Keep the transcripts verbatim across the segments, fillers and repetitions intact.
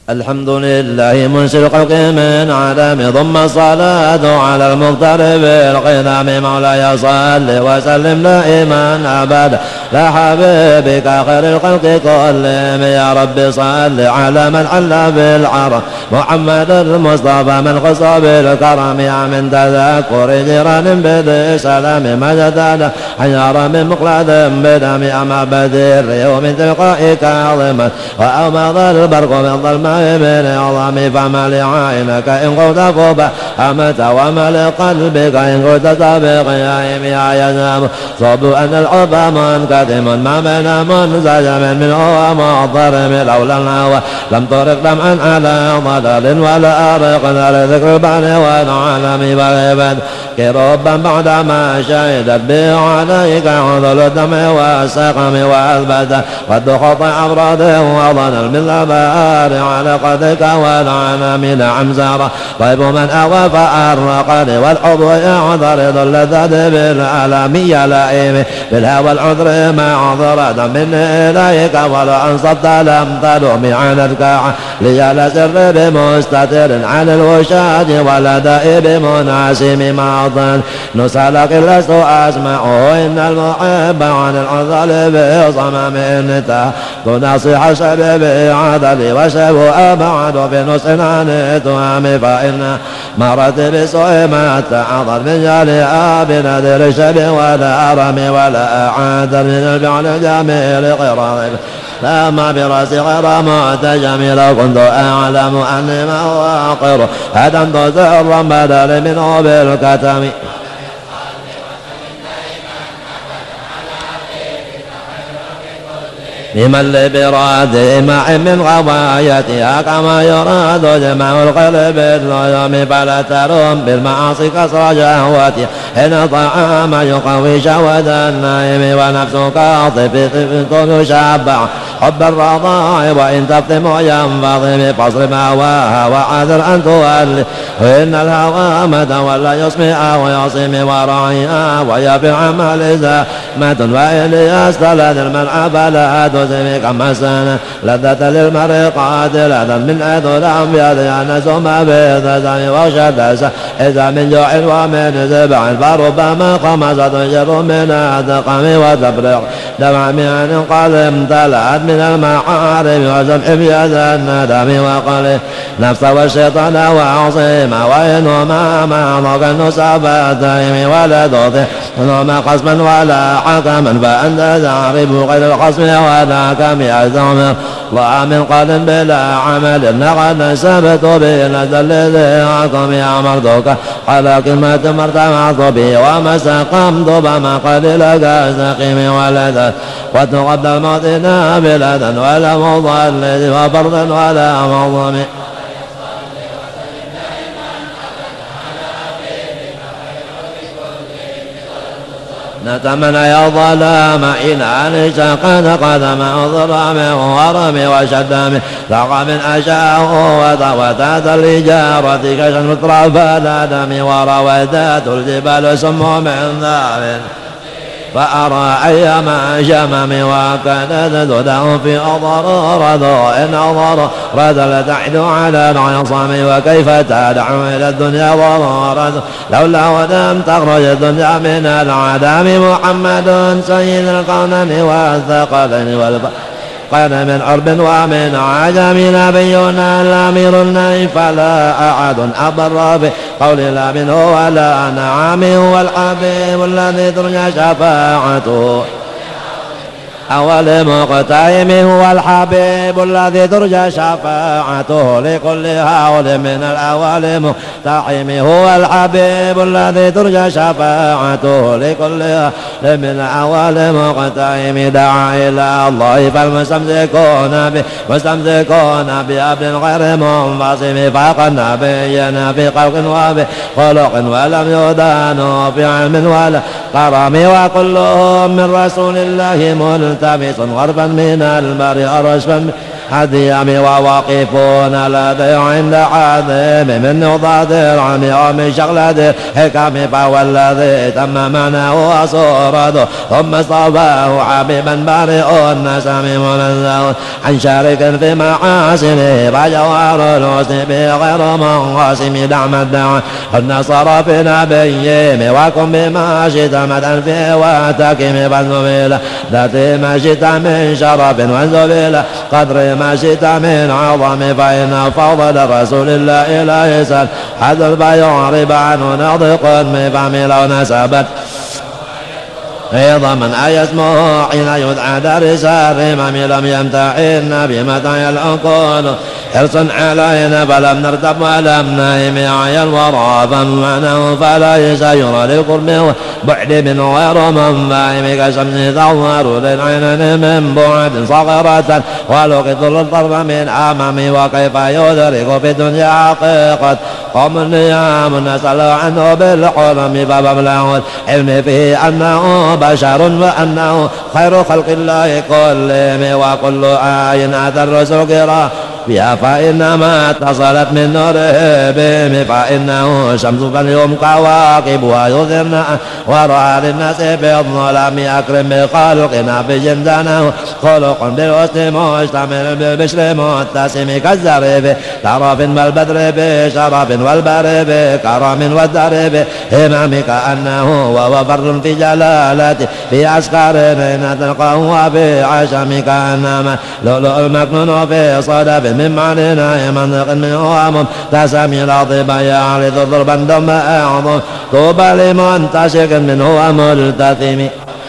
الحمد لله منشئ الخلق من عدم ثم الصلاة على المقترب القدام مولاي صل وسلم دائما أبدا لا حبيبك خير الخلق كلهم يا رب صل على من حل بالعرب محمد المصطفى من خص بالكرم يا من تذكر جيران بذي سلام مجدنا حيار من مقلد بدم أما بدر ومن تلقائك عظما وأمض البرق من ظلمه من عظام فما لعينك إن قلت فوق أمت وما لقلبك إن قلت سابق يا إمي ينام صب أن الحب منكتم ما بين منسجم منه ومضطرم لولا الهوى لم طرق دمعا على ضلال ولا أرق نار ذكر البحر والعالم بغيبا كربا بعدما شهدت به عليك عضل الدمع والسقم وأثبت قد خطأ أمراض وظن من البار على قدك والعالم نعم زار طيب من أوى فأرقني والحب يعترض اللذات بالعالم يا لئيم بالهوى العذر ما عذرت مني إليك ولا أنصبت لم تلومي عنتك لي لا سر بمستتر عن الوشاج ولا دائب مناسم معطل نسألك لست أسمعه إن المحب عن العذل بصمم انتهى تناصح شبابي عدلي وشبه أبعد بنص عن التهم فإن مرت بسوء ما تعظل من جالي بنذر الشبه ولا أرمي ولا أعاد من الفعل الجميل قرار لا ما برأسي غير معتجم لو كنت أعلم أني ما واقر هدمت سرا بدل منه بالكتم لمن لبراد مع من غوايتها كما يراد جمع القلب بالنظام فلا تروم بالمعاصي كسر شهوتها إن طعام يقوي شهوة النائم ونفسك طفل يشبع حب الرضاع وإن تفطم ينفضم فاصل مهواها وعذر أن تولي وإن الهوى مدى ولا يسمع ويصم وراعيها ويفي عمل زامة وإن يستلذ المنع فلا تسمي كما سنة لذة للمرء قاتلة من أذل أنبياء ينس ما بذزم وشدس إذا من جوع ومن زبع فربما خمسة جر من أدقم وتفرق دمع من قد امتلأت من المحارم وزمح بيد الندم وقله نفس والشيطان وعصيما وإنهما معضك النسابتين ولا تطيع إنهما قسما ولا حكما فأنت تعرف غير القسم ولا كم يزعم الله من قل بلا عمل لقد نسبت به نزل الذي عكم أمرتك على كلمة مرتمعت به وما سقمت بما قد لك سقيم ولدا وتقبل موتنا بلدا ولا مضلل وفردا ولا مظلم نتمنى يا ظلام إن أنشت قد قدم أضرام ورمي وشدام ثق من أشاء وتوتات الإجارة كشن مطرف الأدم ورويدات الجبال سم من ذاب فأرى أيما شمم وكانت تدعو في أضرار إن أضر رد تحد على العصام وكيف تدعو إلى الدنيا ضرارة لولا ودم تخرج الدنيا من العدم محمد سيد القرنين والثقلين والبحر كان من عرب ومن عجم نبينا الأمير النبي فلا أحد أضر بقول لا منه ولا نعم هو الحبيب الذي ترجى شفاعته أول مقتيم هو الحبيب الذي ترجى شفاعته لكل هول من الأول مقتحم هو الحبيب الذي ترجى شفاعته لكل هول من الأول مقتحم دعا إلى الله فالمستمسكون به مستمسكون بأبد غير منفصم فاق النبينا في خلق وبخلق ولم يدانوا في علم ولا كرم وكلهم من رسول الله ملتمس غربا من البر أرشفا الديام وواقفون لدي عند حاذم من نقطة العمي ومن شغلة الحكم فهو الذي تم معناه وصورته ثم اصطفاه حبيبا بارئ النسم منزه عن شارك في محاسنه فجوهر الحسن به غير منقسم دعم الدعوة النصر في نبيهم وكن بما شئت مدى فيه واتكم فانزل ذاتي ما شئت من شرف وانزل قدر ما شئت من عظم فإن فضل رسول الله لا يسأل حد البيعرب عنه نضق من فهم لو نسبت أيضا من آي اسمه حين يدعى درس الرمم لم يمتحن بمتى العقول حرصا علينا فلم نرتب ولم نهم عي الورى فمعناه فليس يرى للقرب بعد من غير منفهم كشمس ثوار للعين من بعد صغيرة ولقط الطرف من أمامي وكيف يدرك في الدنيا حقيقة قوم النيام نسأل عنه بالحرم فمبلغ العلم فيه أنه بشر وأنه خير خلق الله كلهم وكل آية أتى الرسل كرام بها فإنما اتصلت من نوره بهم فإنه شمس فاليوم كواكبها يظهرن ورأى للناس بالظلام أكرم بخلقنا بجندانه خلق بالحسن مشتمل بالبشر متسم كالزريب طرف والبدر بشرف والبر بكرم والدر بهمام كأنه وهو فر في جلالته في عسكر حين تلقاه بعشم كأنما لؤلؤ المكنون في صدف من معنى منطق منه مبتسم الأطيب يعرض ضربا دم أعظم طوبى لمنتشق منه ملتثم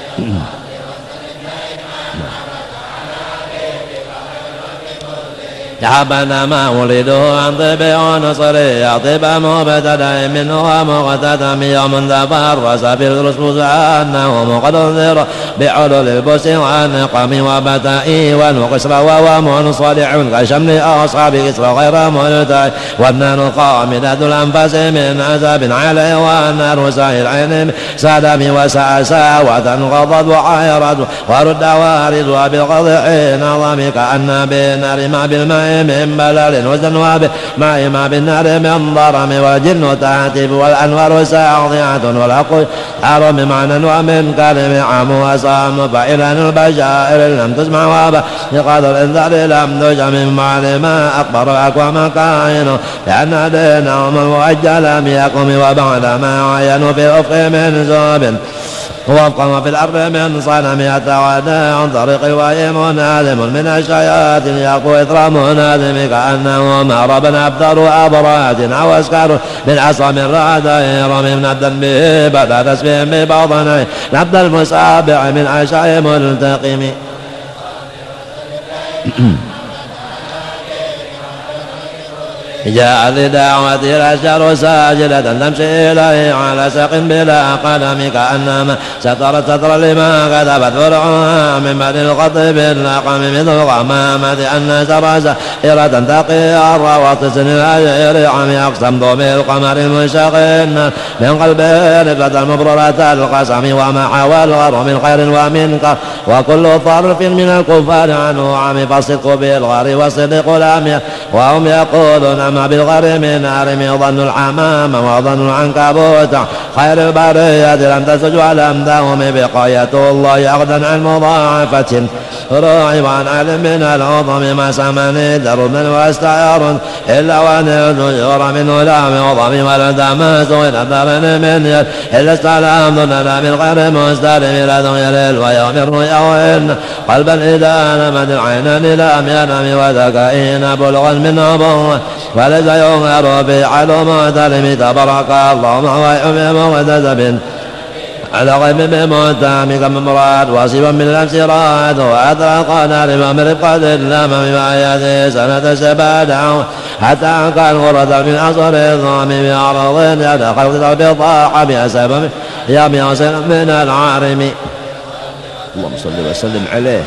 حبنا ما ولده عن طيب ونصري طيب مبتدأ منه ومغتدم يوم تفرس بالرسل أنه مقدر بعلل البس والنقم وبتائي والقسر وهو منصلح كشمل أصحاب كسر غير ملتاي والنار قامدة الأنفس من عذاب عليه والنار سائل عين سدم وساسا وتنغضت وعيرت ورد واردها بالغض حين ظم كأن بالنار ما بالماء من بلال وزنواب ماء ما بالنار من ضرم والجن تهتف والأنوار ساضعة والعقل حرم معنى ومن كلم عام وصام فإلى البشائر لم تسمع وابا لقد الإنذار لم تجع من بعد ما أكبر أقوام كائن لأن دينهم المؤجل لم يقم وبعد ما عينوا في الأفق من زوب وفقا في الأرض من صنم يتعدى عن طريق الوحي منادم من الشياطين يقوى إثر منادم كأنه مهرب أبدر أبرات أو أسكار من عصم الرادير من الذنب بدا تسبيح ببطنه نبد المسابع من عشاء ملتقم جاء لدعوة الأشجار ساجدة تمشي إليه على ساق بلا قدم كأنما سترت سترا لما كتبت فرعها من بعد الخط بالنقم مثل غمامة أن سرى سائرة تقي الرواسس الأجير عم أقسمت بالقمر المشقين من قلبه رفة المبررة القسم وما حوى الغر من خير ومنكر وكل طرف من الكفار عنه عم فالصدق بالغر والصدق لم وهم يقولون ما بالغر من نار ظن الحمام وظن العنكبوت خير البرية لم تسج ولم داوم بقاية الله أغدا عن مضاعفة راعي عن علم من العظم ما سمني درب واستعار إلا وأن يرى منه لا معظم والدماس إلى درن من يد إلا استعلام ظننا من غير مستلم إلى ذيل ويوم الرؤيا وإن قلبا إذا نمت العينان لم ينم وذكائين بلغا من أبوه وليس يغير في علوم تلم تبارك اللهم ويحب مغتسب على غيب بمتام كم مراد واصبا من الأمسرات وأدرق نار من رفقة اللام بما يأتي سنة سبادة حتى كان غرة من أصل الظام بأرض يدخل بضاع بأسباب يبيصل من العارم اللهم صل وسلم عليه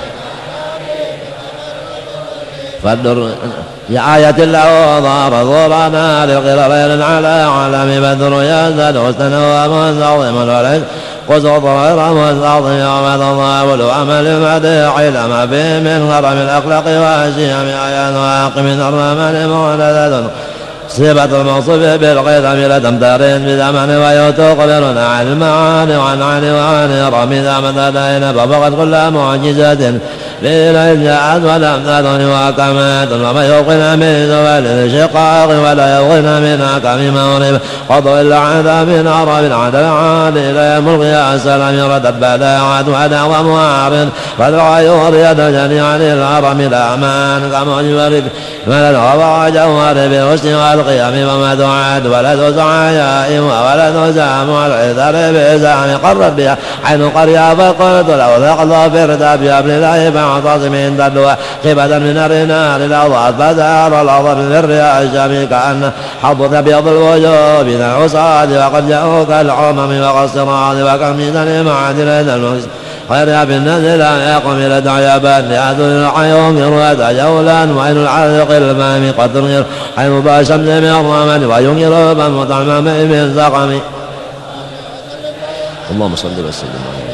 فالدر يا آية الله ظهر ظهرنا للغررين على عالم بدر يزداد حسنا ومنظم وليس وزغط غير مستعظم وما تضاول عمل المديح إلى ما فيه من غرم الأخلاق وأشياء آيات واقم الرحمن محدثة صفة الموصوف بالقدم لا تمترين بزمن ويتقبلنا عن المعاني وعن عن وعن رمي ذا مددين ففقد كل معجزة لإلى جاءت ولم تدن وكمات وما يوقن من زوال الشقاق ولا يوقن من حكم مغرب قضوا إلا عذاب من عرب عدل عالي لا يملغ يا سلام ردت بداعات وعدا ومعارض فالعيور يد جميعا للعرم الأمان كمعجب من الغضاء جوار بالحسن والقيام وما تعاد ولا تسعى يائم ولا تزام العذر بزعم قرب بها عين قرية فقلت لو ثقل فرد بأمر الله فاعتصم عند الدواء خيبة من الرنال الأضعاف فزار الأرض من الرياء الشامي كأن حبث بيض الوجوه من العصاد وقد جاءوك العمم وقصرات وكم من معادل المسلم غير بالنزل لا يقوم إلى دعيبان لأدل العيون يروى جولا وعين العلق المام قد تنغر عين باشمس من الرمل وينكر بمطعم من زقم. اللهم صل وسلم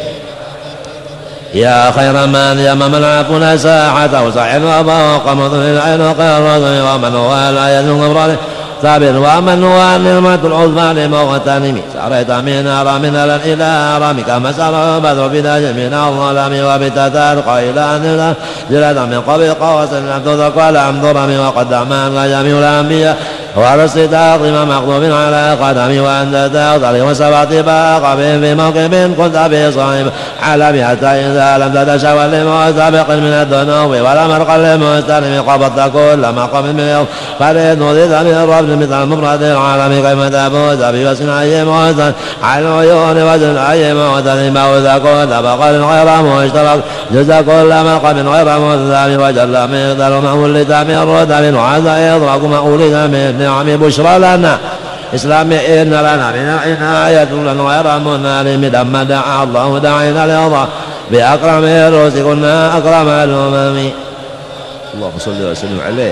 يا خير من يمم العفو ساحة وسعد وفوق مضر العين قرد ومن هو لا يزن غبرانه ثابت ومن هو النعمة العظمى لمغتنم سريت من أرام إلى أرام كما سر بدر بداج من الظلام وبتتارق إلى أن جلد من قبل قوس لم تذق ولم ضرم وقد أمان جميع الأنبياء ورست عظيم مغضوب على قدم وأنت تغضل وسبعت باق بهم في موقف كنت في صائب على حتى إذا لم تتشاول لمستبق من الذنوب ولا مرقا لمستلم قبضت كل مقام من يوم فريد نضيت من الرب مثل مفرد العالم كيف تفوز بوسن أي موسى على العيون وزن أي موسى موسى كل بقل غير مشترك جزا كل مقام غير مذاب وجل مقدر مولد من الردب وعزا يضرق مولد من نعم بشرى لنا إسلام إن لنا من عناية لنا غير منال مدما دعا الله داعينا ليضع بأكرم الرسل كنا أكرم الأمم. اللهم صل وسلم عليه.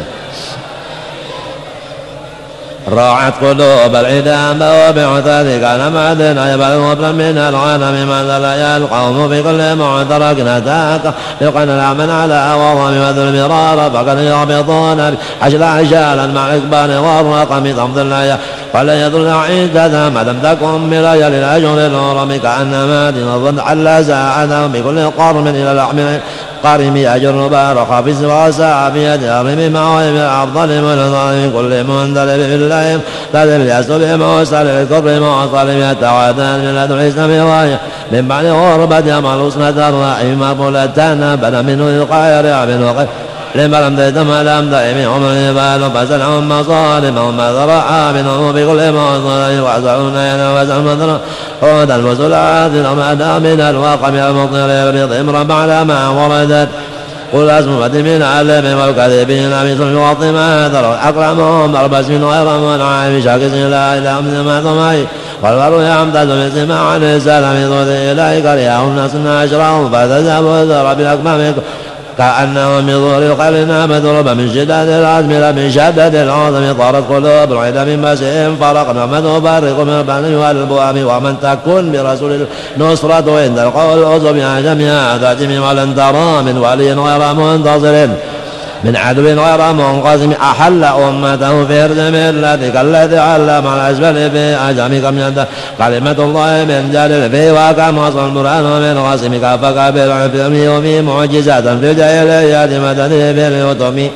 راعت قلوب العدام وبعثاث كان معدنا يبعث وابنا من الغنم ماذا لا القوم في كل معترك نتاك يقن الأمن على وضم وذل مرارا فقد يغبطون حشل عشالا مع الإقبال والرقم ثمض الله فلا يضل عدة ما لم تكن بليل الأجر الغرم كأنما تنظن على ساعة بكل قرم إلى الأحمل قارم أجر بارخ في السواسع بيد أرم معهم الأفضل من ظالم كل مندلب بالله تذل يسل موسى للكر موصل يتعادل من لدن الإسلام وهي من بعد غربة يمال أسنة الرحيم مقبولتان بدا منه القائر عبد وقف لما لم تتم لم دائم عمر يبال فسلعهم مصالم ذرعا منهم بكل موصل وعزعون ينوزع المذر عود المسلعات وما دا من الواقم المطير بضم رب على ما وردت قل اسم فتمين علم والكذبين بسم وطما ذر أكرمهم أربس من غير منعم شاكس لا إله من ما ثمي والبر يمتاز بسماع عن السلام ذو إليك رياهم ناس أشرهم فتذهبوا ذر بالأكمام كأنهم بظهور الخيل مضروبة من شدة العزم لا من شدة العظم طارت قلوب العيد من مسهم فرقنا من تبرق من البني والبوام ومن تكون برسول النصرة عند القول العظم يا جميع ذاتهم ولن ترى من ولي غير منتصر من عدو غير منقسم أحل أمته في إرض ملتك الذي علم الأسفل في أجمك من يده كلمة الله من جلل فيه وكم وصل القرآن من غاسمك فكبر عفهم يومي معجزات في الجاهليات مدني باليتم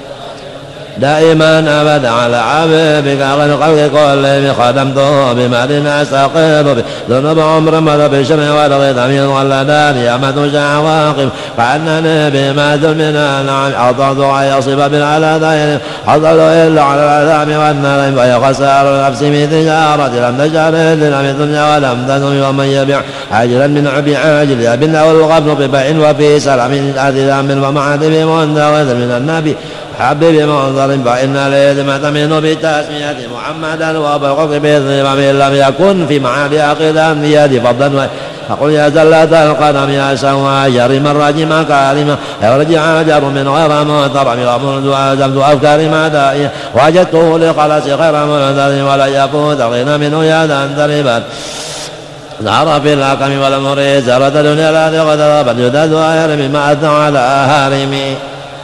دائما أبدا على حبيبك غير خلق كل خدمته بمال أستقل به ذنوب عمر مر بالشر والغثم واللدان يامة شعواقب فأنني بما ذلمنا نعم أعطى دعاء يصب بالعلادين حصل إلا على العذاب والنار فهي خسار نفس من تجارة لم تجعل إلا من دنيا ولم تزم ومن يبيع عاجلا من عبي عاجل يبن والغبن ببيع وفي سلام أذلام ومعاد بمنذر من النبي حبيب منظر فإن الإثمة منه بتسمية محمدا وبالقف بالظلم إن لم يكن في معادي أقدام يدي فضلا فقل يا زلة القدم يا سوى جرم الرجم كارما يرجع جر من غير محترم ومنذ أزمت أفكار مدائية وجدته لخلص غير منذر ولا يفوت غنى منه يدا تربت ظهر في الحكم والأمر زارت الدنيا التي قد غابت جداد وأهل مما أثنى على هارمي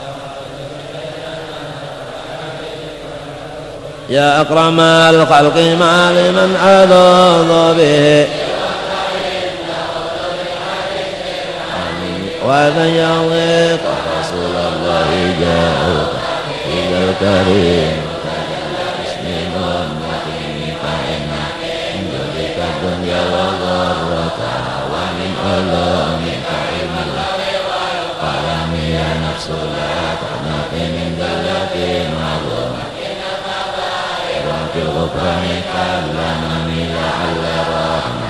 يا أكرم الخلق ما لمن ألوذ به وأذن يضيق رسول الله جاء إلى الكريم اسم محمد فإن جدك الدنيا وضرتها ومن ألامك علم قلم يا نفس لا تعنق من ذلة عظمة وفي الغفران كلمني لعل رحمة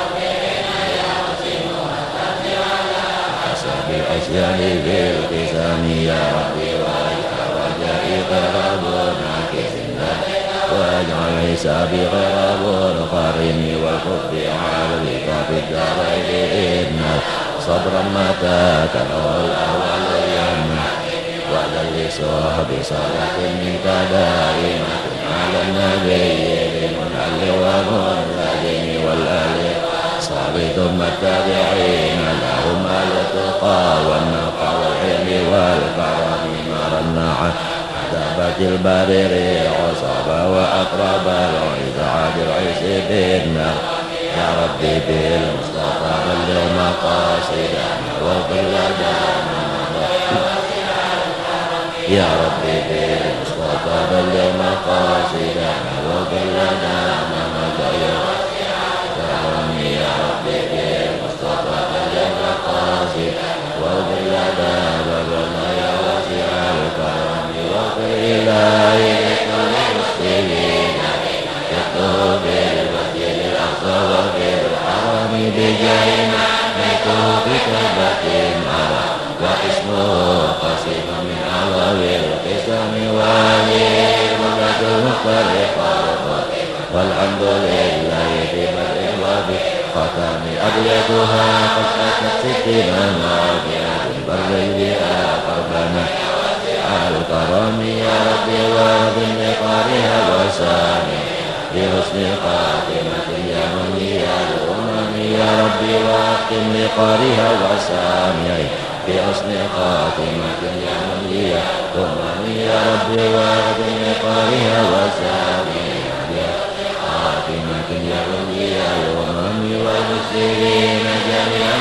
حسب الأشياء بالقسام يا ربي وجائي غراب عكس واجعل حسابي غراب القرين والحب عليك في الدارين إن صبرا متى تنوى الأهوال يمنع وذل صحب صلاة منك دائمة على النبي المنعل والمنعدين والآل صحب ثم التابعين لهم الاتقى والنقى والحلم والكرم مرنع عذابة البرير عصابة وأقرب العيد عاد العيش بالنار يا ربي بالمصطفى بلغ مقاصدنا واغفر لنا يا ربي بالمصطفى بلغ مقاصدنا واغفر لنا ما مضى يا ربي بالمصطفى بلغ مقاصدنا واغفر لنا بلغنا يا واسع الكرم واغفر إلهي لكل المسلمين يطلب بالمسجد الأقصى وبالحرم بجاهنا نيته بكلمة على واسمه قسيم من أعظم القسم وهذه مرة مختلفة والحمد لله في بدء وفي ختام أبيتها قد أتت ستنا معافية بر بها قربنا الكرم يا ربي وارض لقارها وسامي بحسن خاتمة يا من هي الأمم يا ربي واختم لقارها وسامي بحسن خاتمة يا من هي الأمم يا ربي واختم لقارها وسامي خاتمة يا من هي الأمم والمسلمين جميعا